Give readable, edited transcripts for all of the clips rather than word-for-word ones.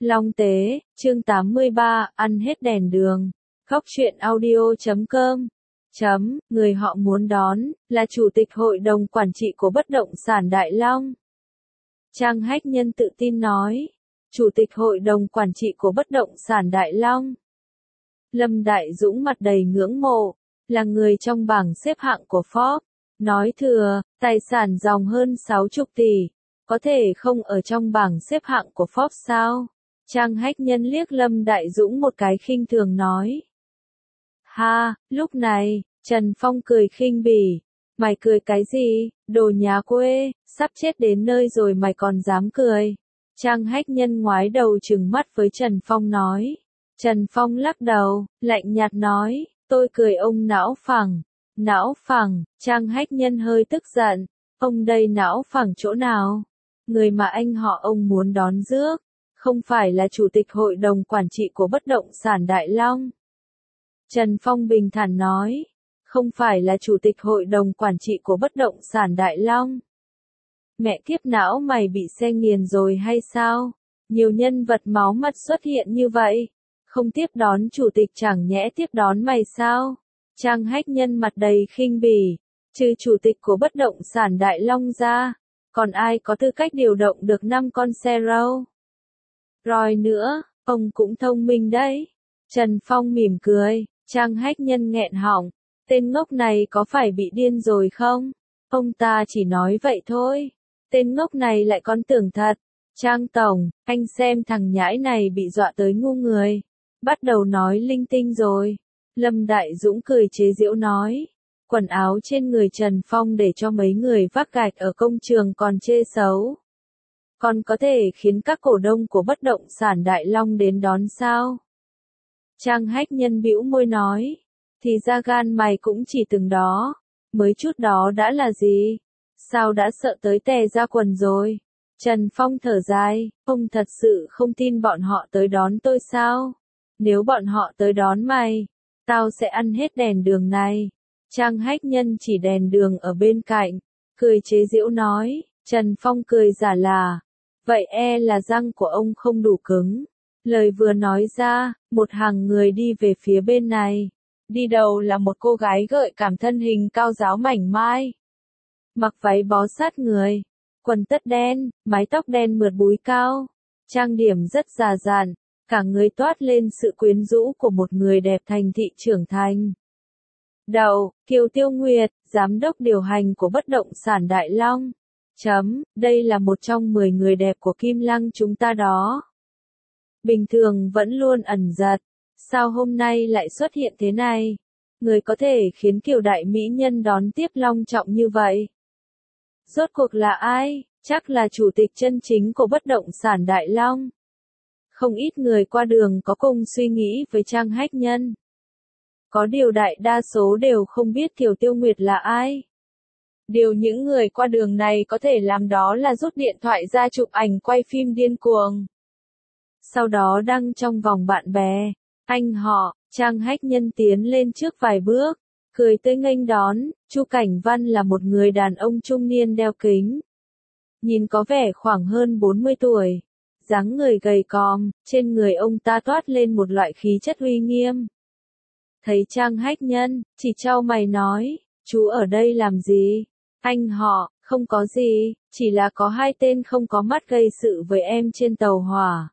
Long Tế, chương 83, ăn hết đèn đường. Khóc chuyện audio.com. Người họ muốn đón, là Chủ tịch Hội đồng Quản trị của Bất động sản Đại Long. Trang Hách Nhân tự tin nói. Chủ tịch Hội đồng Quản trị của Bất động sản Đại Long. Lâm Đại Dũng mặt đầy ngưỡng mộ, là người trong bảng xếp hạng của Forbes. Nói thừa, tài sản dòng hơn 60 tỷ, có thể không ở trong bảng xếp hạng của Forbes sao? Trang Hách Nhân liếc Lâm Đại Dũng một cái khinh thường nói. Ha, lúc này, Trần Phong cười khinh bỉ. Mày cười cái gì, đồ nhà quê, sắp chết đến nơi rồi mày còn dám cười. Trang Hách Nhân ngoái đầu trừng mắt với Trần Phong nói. Trần Phong lắc đầu, lạnh nhạt nói, tôi cười ông não phẳng. Não phẳng, Trang Hách Nhân hơi tức giận. Ông đây não phẳng chỗ nào? Người mà anh họ ông muốn đón rước, không phải là Chủ tịch Hội đồng Quản trị của Bất động sản Đại Long. Trần Phong bình thản nói, không phải là Chủ tịch Hội đồng Quản trị của Bất động sản Đại Long. Mẹ kiếp não mày bị xe nghiền rồi hay sao? Nhiều nhân vật máu mặt xuất hiện như vậy. Không tiếp đón Chủ tịch chẳng nhẽ tiếp đón mày sao? Trang Hách Nhân mặt đầy khinh bỉ. Trừ Chủ tịch của Bất động sản Đại Long ra, còn ai có tư cách điều động được 5 con xe Rolls Royce nữa, ông cũng thông minh đấy. Trần Phong mỉm cười, Trang Hách Nhân nghẹn họng, tên ngốc này có phải bị điên rồi không? Ông ta chỉ nói vậy thôi, tên ngốc này lại còn tưởng thật. Trang Tổng, anh xem thằng nhãi này bị dọa tới ngu người, bắt đầu nói linh tinh rồi. Lâm Đại Dũng cười chế giễu nói, quần áo trên người Trần Phong để cho mấy người vác gạch ở công trường còn chê xấu. Còn có thể khiến các cổ đông của Bất động sản Đại Long đến đón sao? Trang Hách Nhân bĩu môi nói, thì ra gan mày cũng chỉ từng đó, mới chút đó đã là gì? Sao đã sợ tới tè ra quần rồi? Trần Phong thở dài, ông thật sự không tin bọn họ tới đón tôi sao? Nếu bọn họ tới đón mày, tao sẽ ăn hết đèn đường này. Trang Hách Nhân chỉ đèn đường ở bên cạnh, cười chế giễu nói, Trần Phong cười giả là, vậy là răng của ông không đủ cứng. Lời vừa nói ra, một hàng người đi về phía bên này. Đi đầu là một cô gái gợi cảm thân hình cao ráo mảnh mai. Mặc váy bó sát người, quần tất đen, mái tóc đen mượt búi cao. Trang điểm rất già dặn, cả người toát lên sự quyến rũ của một người đẹp thành thị trưởng thành. Đầu, Kiều Tiêu Nguyệt, giám đốc điều hành của Bất động sản Đại Long. Đây là một trong 10 người đẹp của Kim Lăng chúng ta đó. Bình thường vẫn luôn ẩn giật, sao hôm nay lại xuất hiện thế này? Người có thể khiến Kiều đại mỹ nhân đón tiếp long trọng như vậy. Rốt cuộc là ai? Chắc là chủ tịch chân chính của Bất động sản Đại Long. Không ít người qua đường có cùng suy nghĩ với Trang Hách Nhân. Có điều đại đa số đều không biết Kiều Tiêu Nguyệt là ai. Điều những người qua đường này có thể làm đó là rút điện thoại ra chụp ảnh quay phim điên cuồng. Sau đó đăng trong vòng bạn bè. Anh họ, Trang Hách Nhân tiến lên trước vài bước, cười tươi nghênh đón. Chu Cảnh Văn là một người đàn ông trung niên đeo kính. Nhìn có vẻ khoảng hơn 40 tuổi. Dáng người gầy còm, trên người ông ta toát lên một loại khí chất uy nghiêm. Thấy Trang Hách Nhân, chỉ chau mày nói, chú ở đây làm gì? Anh họ, không có gì, chỉ là có hai tên không có mắt gây sự với em trên tàu hỏa.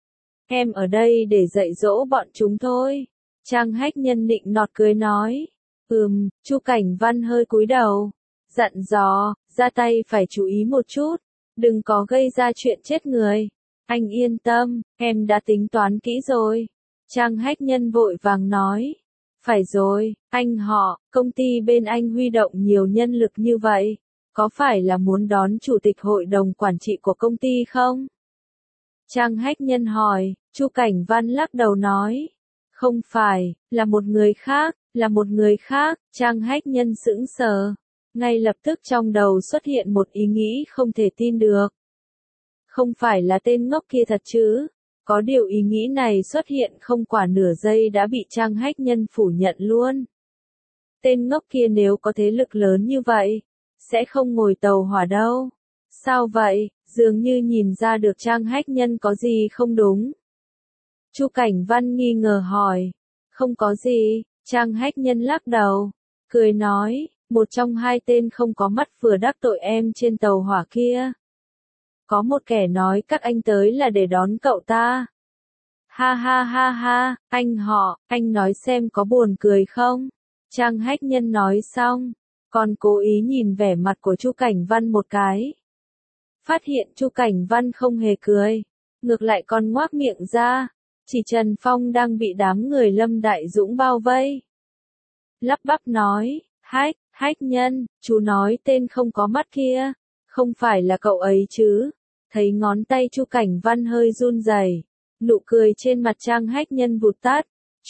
Em ở đây để dạy dỗ bọn chúng thôi. Trang Hách Nhân nịnh nọt cười nói. Chu Cảnh Văn hơi cúi đầu. Dặn dò, ra tay phải chú ý một chút. Đừng có gây ra chuyện chết người. Anh yên tâm, em đã tính toán kỹ rồi. Trang Hách Nhân vội vàng nói. Phải rồi, anh họ, công ty bên anh huy động nhiều nhân lực như vậy. Có phải là muốn đón Chủ tịch Hội đồng Quản trị của công ty không? Trang Hách Nhân hỏi, Chu Cảnh Văn lắc đầu nói. Không phải, là một người khác, là một người khác. Trang Hách Nhân sững sờ. Ngay lập tức trong đầu xuất hiện một ý nghĩ không thể tin được. Không phải là tên ngốc kia thật chứ? Có điều ý nghĩ này xuất hiện không quả nửa giây đã bị Trang Hách Nhân phủ nhận luôn. Tên ngốc kia nếu có thế lực lớn như vậy, sẽ không ngồi tàu hỏa đâu. Sao vậy? dường như nhìn ra được Trang Hách Nhân có gì không đúng. Chu Cảnh Văn nghi ngờ hỏi, không có gì, Trang Hách Nhân lắc đầu, cười nói, một trong hai tên không có mắt vừa đắc tội em trên tàu hỏa kia. Có một kẻ nói các anh tới là để đón cậu ta. Ha ha ha ha, anh họ, anh nói xem có buồn cười không? Trang Hách Nhân nói xong, còn cố ý nhìn vẻ mặt của Chu Cảnh Văn một cái. Phát hiện Chu Cảnh Văn không hề cười, ngược lại còn ngoác miệng ra, chỉ Trần Phong đang bị đám người Lâm Đại Dũng bao vây. Lắp bắp nói, Hách Nhân, chú nói tên không có mắt kia, không phải là cậu ấy chứ? Thấy ngón tay Chu Cảnh Văn hơi run rẩy, nụ cười trên mặt Trang Hách Nhân vụt tắt.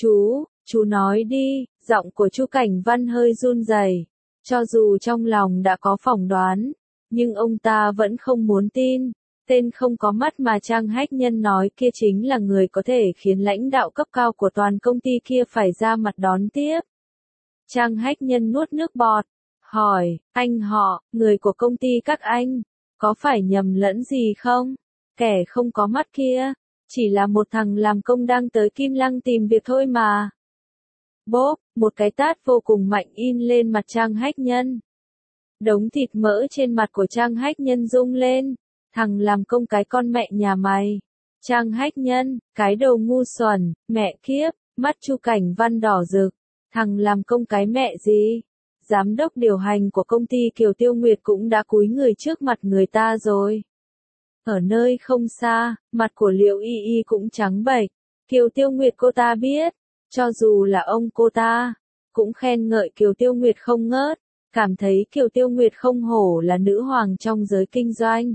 Chú nói đi, giọng của Chu Cảnh Văn hơi run rẩy. Cho dù trong lòng đã có phỏng đoán, nhưng ông ta vẫn không muốn tin. Tên không có mắt mà Trang Hách Nhân nói kia chính là người có thể khiến lãnh đạo cấp cao của toàn công ty kia phải ra mặt đón tiếp. Trang Hách Nhân nuốt nước bọt, hỏi, anh họ, người của công ty các anh, có phải nhầm lẫn gì không? Kẻ không có mắt kia, chỉ là một thằng làm công đang tới Kim Lăng tìm việc thôi mà. Bốp, một cái tát vô cùng mạnh in lên mặt Trang Hách Nhân. Đống thịt mỡ trên mặt của Trang Hách Nhân rung lên. Thằng làm công cái con mẹ nhà mày. Trang Hách Nhân, cái đầu ngu xuẩn, mẹ kiếp, mắt Chu Cảnh Văn đỏ rực. Thằng làm công cái mẹ gì? Giám đốc điều hành của công ty Kiều Tiêu Nguyệt cũng đã cúi người trước mặt người ta rồi. Ở nơi không xa, mặt của Liệu Y Y cũng trắng bệch. Kiều Tiêu Nguyệt cô ta biết, cho dù là ông cô ta, cũng khen ngợi Kiều Tiêu Nguyệt không ngớt, cảm thấy Kiều Tiêu Nguyệt không hổ là nữ hoàng trong giới kinh doanh.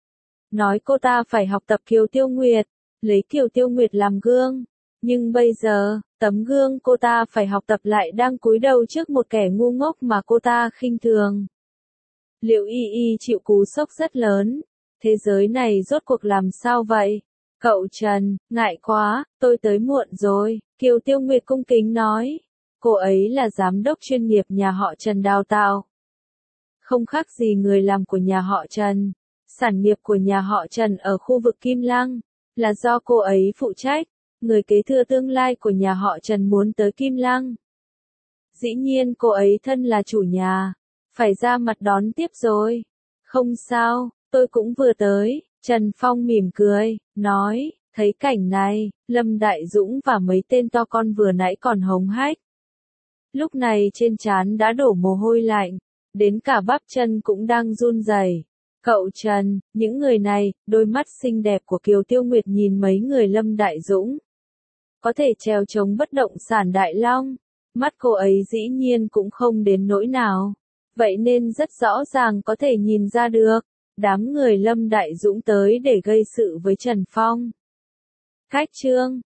Nói cô ta phải học tập Kiều Tiêu Nguyệt, lấy Kiều Tiêu Nguyệt làm gương. Nhưng bây giờ, tấm gương cô ta phải học tập lại đang cúi đầu trước một kẻ ngu ngốc mà cô ta khinh thường. Liệu Y Y chịu cú sốc rất lớn. Thế giới này rốt cuộc làm sao vậy? Cậu Trần, ngại quá, tôi tới muộn rồi, Kiều Tiêu Nguyệt cung kính nói. Cô ấy là giám đốc chuyên nghiệp nhà họ Trần đào tạo. Không khác gì người làm của nhà họ Trần. Sản nghiệp của nhà họ Trần ở khu vực Kim Lăng, là do cô ấy phụ trách. Người kế thừa tương lai của nhà họ Trần muốn tới Kim Lăng. Dĩ nhiên cô ấy thân là chủ nhà, phải ra mặt đón tiếp rồi. Không sao, tôi cũng vừa tới. Trần Phong mỉm cười, nói, thấy cảnh này, Lâm Đại Dũng và mấy tên to con vừa nãy còn hống hách. Lúc này trên trán đã đổ mồ hôi lạnh, đến cả bắp chân cũng đang run rẩy. Cậu Trần, những người này, đôi mắt xinh đẹp của Kiều Tiêu Nguyệt nhìn mấy người Lâm Đại Dũng. Có thể trèo chống bất động sản Đại Long, mắt cô ấy dĩ nhiên cũng không đến nỗi nào. Vậy nên rất rõ ràng có thể nhìn ra được, đám người Lâm Đại Dũng tới để gây sự với Trần Phong. Khách trương,